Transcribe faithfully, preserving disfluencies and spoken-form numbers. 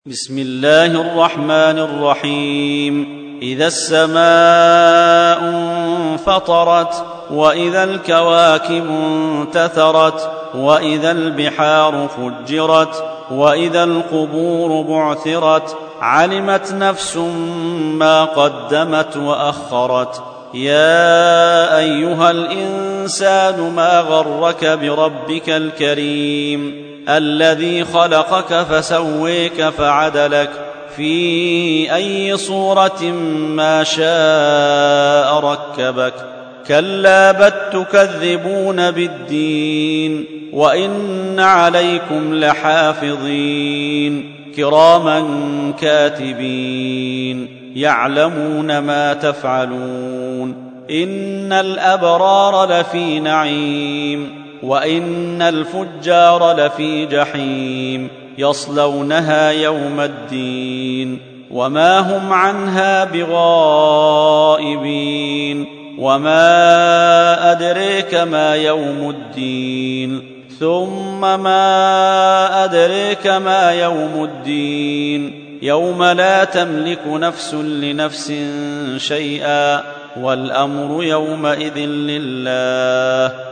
بسم الله الرحمن الرحيم إذا السماء انفطرت وإذا الكواكب انتثرت وإذا البحار فجرت وإذا القبور بعثرت علمت نفس ما قدمت وأخرت يا أيها الإنسان ما غرك بربك الكريم الذي خلقك فسويك فعدلك في أي صورة ما شاء ركبك كلا بل تكذبون بالدين وإن عليكم لحافظين كراما كاتبين يعلمون ما تفعلون إن الأبرار لفي نعيم وإن الفجار لفي جحيم يصلونها يوم الدين وما هم عنها بغائبين وما أدريك ما يوم الدين ثم ما أدريك ما يوم الدين يوم لا تملك نفس لنفس شيئا والأمر يومئذ لله